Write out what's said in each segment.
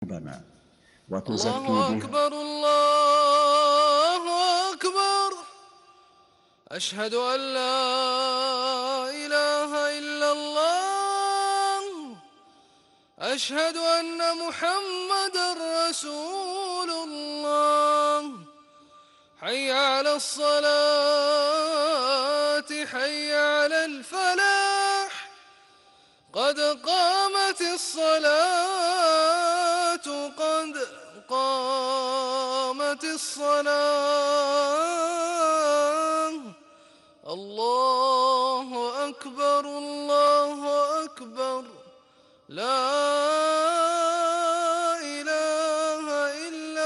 ذنوبنا وتزكي الله به. أكبر الله أكبر. أشهد أن لا إله إلا الله. أشهد أن محمدًا رسول الله. حي على الصلاة حي على الفلاح. قد قامت الصلاة قد قامت الصلاة. الله أكبر الله أكبر. لا إله إلا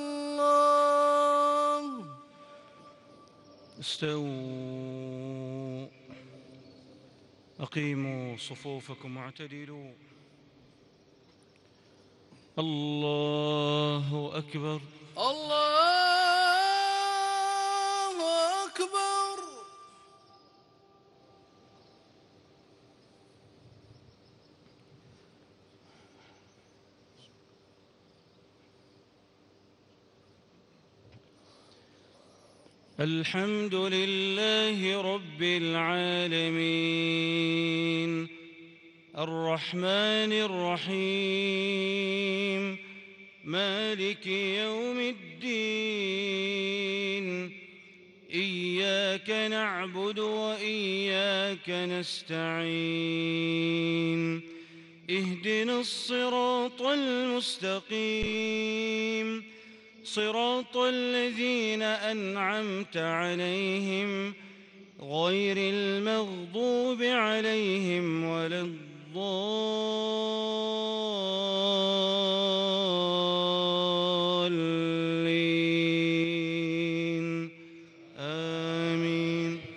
الله. استووا، أقيموا صفوفكم واعتدلوا. الله أكبر الله أكبر. الحمد لله رب العالمين الرحمن الرحيم مالك يوم الدين. إياك نعبد وإياك نستعين. اهدنا الصراط المستقيم، صراط الذين أنعمت عليهم غير المغضوب عليهم ولا الضالين. آمين.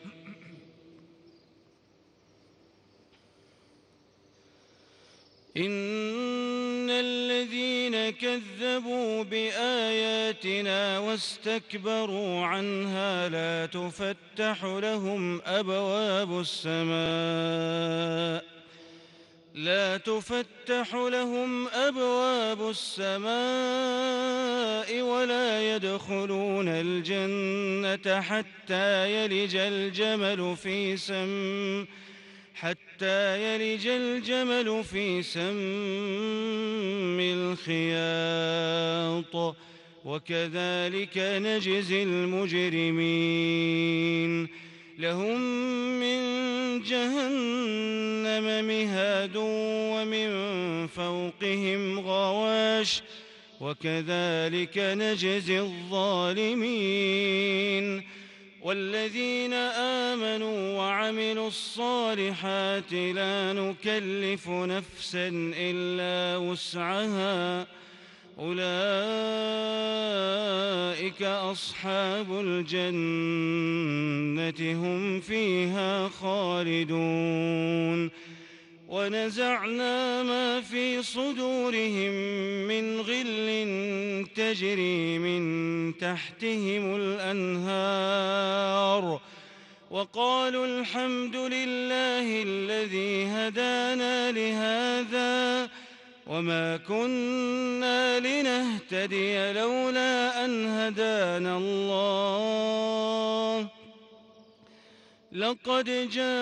إن الذين كذبوا بآياتنا واستكبروا عنها لا تفتح لهم أبواب السماء ولا يدخلون الجنة حتى يلج الجمل في سم الخياط، وكذلك نجزي المجرمين. لهم من جهنم مهاد ومن فوقهم غواش، وكذلك نجزي الظالمين. والذين آمنوا وعملوا الصالحات لا نكلف نفسا إلا وسعها أولئك أصحاب الجنة هم فيها خالدون. ونزعنا ما في صدورهم من غل تجري من تحتهم الأنهار، وقالوا الحمد لله الذي هدانا لهذا وما كنا لنهتدي لولا أن هدانا الله. لقد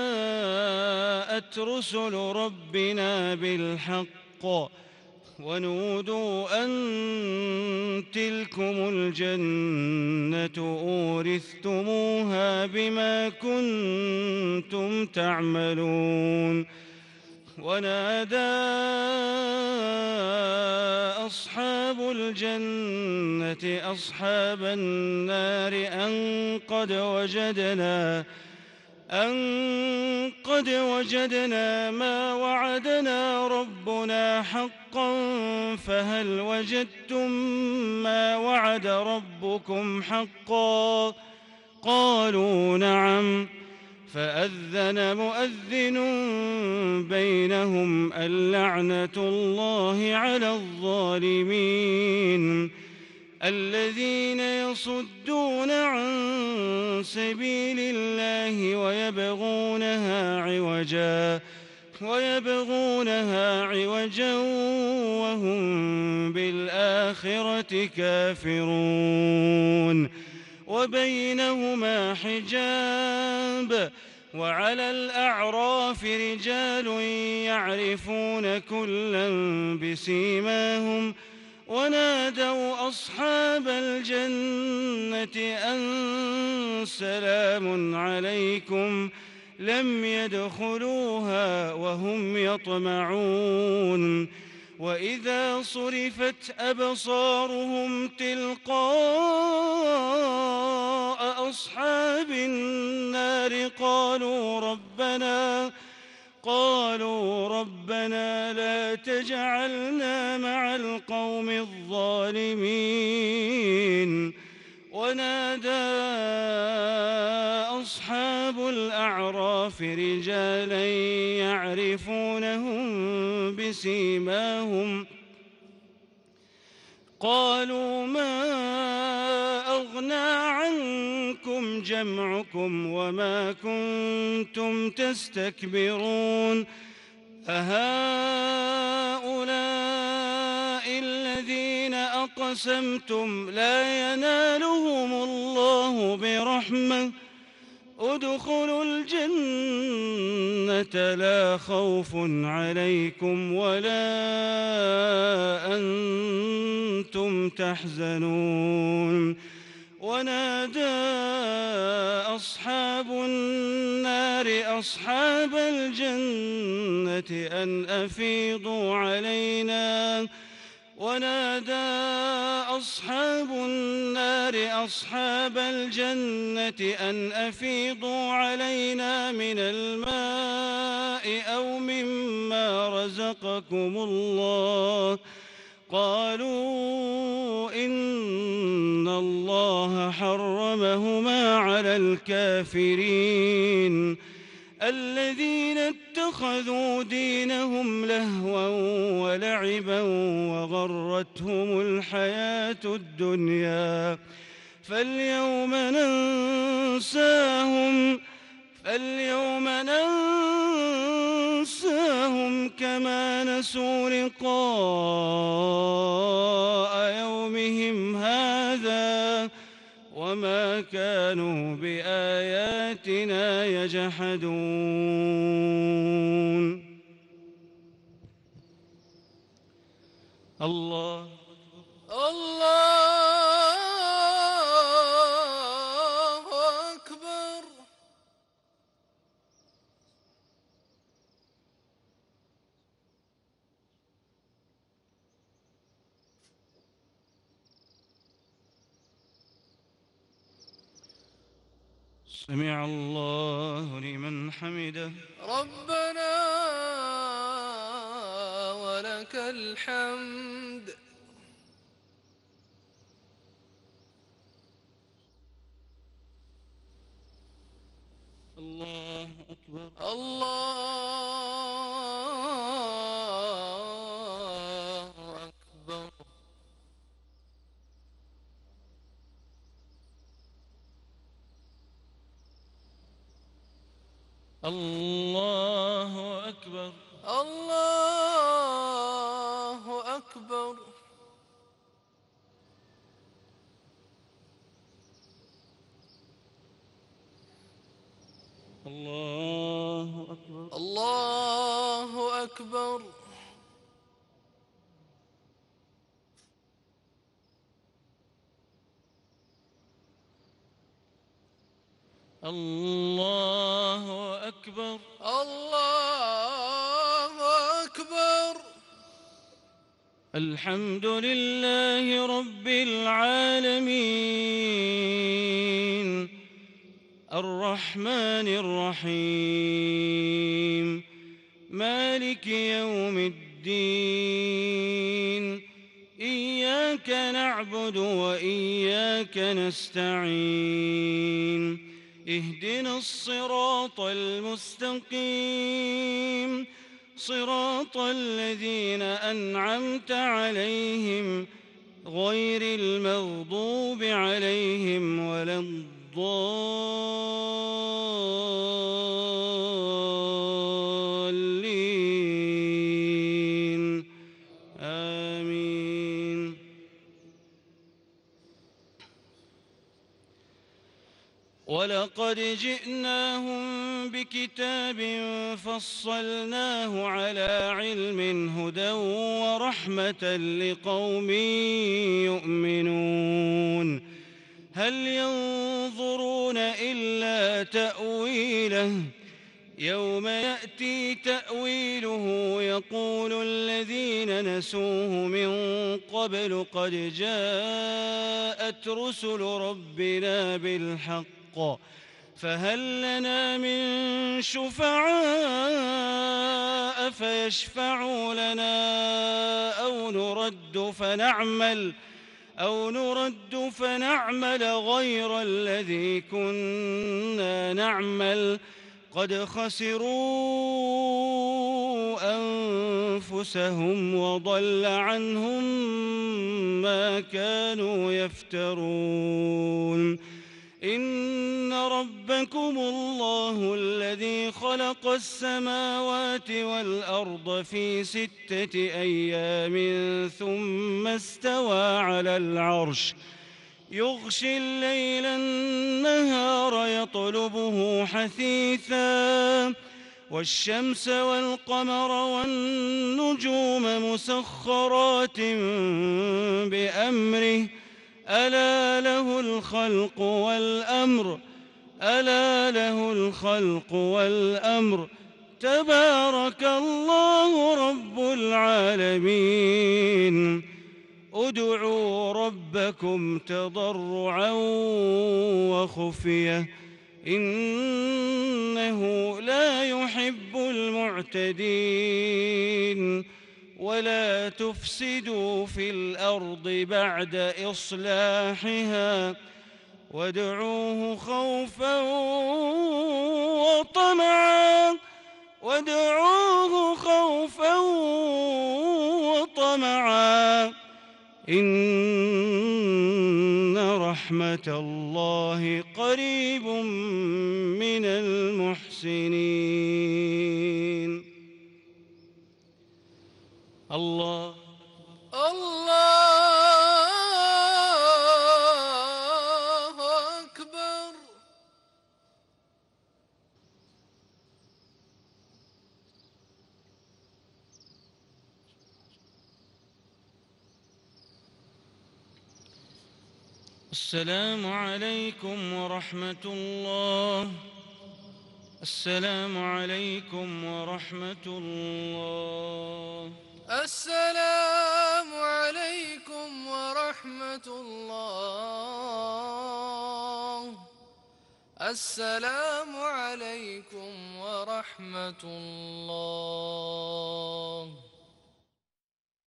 جاءت رسل ربنا بالحق ونودوا أن تلكم الجنة أورثتموها بما كنتم تعملون. ونادى أصحاب الجنة أصحاب النار أن قد وجدنا ما وعدنا ربنا حقا فهل وجدتم ما وعد ربكم حقا؟ قالوا نعم. فأذن مؤذن بينهم اللعنة الله على الظالمين. الذين يصدون عن سبيل الله ويبغونها عوجا وهم بالآخرة كافرون وبينهما حجاب وعلى الأعراف رجال يعرفون كلا بسيماهم ونادوا أصحاب الجنة أن سلام عليكم لم يدخلوها وهم يطمعون وإذا صرفت أبصارهم تلقاء أصحاب النار قالوا ربنا لا تجعلنا مع القوم الظالمين ونادى أصحاب الأعراف رجالا يعرفونهم بسيماهم قالوا ما أغنى عنكم جمعكم وما كنتم تستكبرون أهؤلاء الذين أقسمتم لا ينالهم الله برحمة ادخلوا الجنة لا خوف عليكم ولا أنتم تحزنون ونادى أصحاب النار أصحاب الجنة أن أفيضوا علينا من الماء أو مما رزقكم الله قالوا إن الله حرمهما على الكافرين الذين اتخذوا دينهم لهوا ولعبا وغرتهم الحياة الدنيا فاليوم ننساهم كما نسوا لقاء يومهم هذا وما كانوا بآياتنا يجحدون الله أكبر. سمع الله لمن حمده ربنا ولك الحمد. الله أكبر الله أكبر. الله أكبر الله أكبر. الله أكبر الله أكبر. الله أكبر الله أكبر. الحمد لله رب العالمين الرحمن الرحيم مالك يوم الدين إياك نعبد وإياك نستعين اهدنا الصراط المستقيم صراط الذين أنعمت عليهم غير المغضوب عليهم ولا الضالين آمين ولقد جئناهم بكتاب فصلناه على علم هدى ورحمة لقوم يؤمنون هل ينظرون إلا تأويله يوم يأتي تأويله يقول الذين نسوه من قبل قد جاءت رسل ربنا بالحق فهل لنا من شفعاء فيشفعوا لنا أو نرد فنعمل غير الذي كنا نعمل قد خسروا أنفسهم وضل عنهم ما كانوا يفترون إن ربكم الله الذي خلق السماوات والأرض في 6 أيام ثم استوى على العرش يغشي الليل النهار يطلبه حثيثا والشمس والقمر والنجوم مسخرات بأمره ألا له الخلق والأمر تبارك الله رب العالمين ادعوا ربكم تضرعا وخفية إنه لا يحب المعتدين ولا تفسدوا في الأرض بعد إصلاحها وادعوه خوفا وطمعا إن رحمة الله قريب من المحسنين الله أكبر. السلام عليكم ورحمة الله. السلام عليكم ورحمة الله. السلام عليكم ورحمة الله. السلام عليكم ورحمة الله.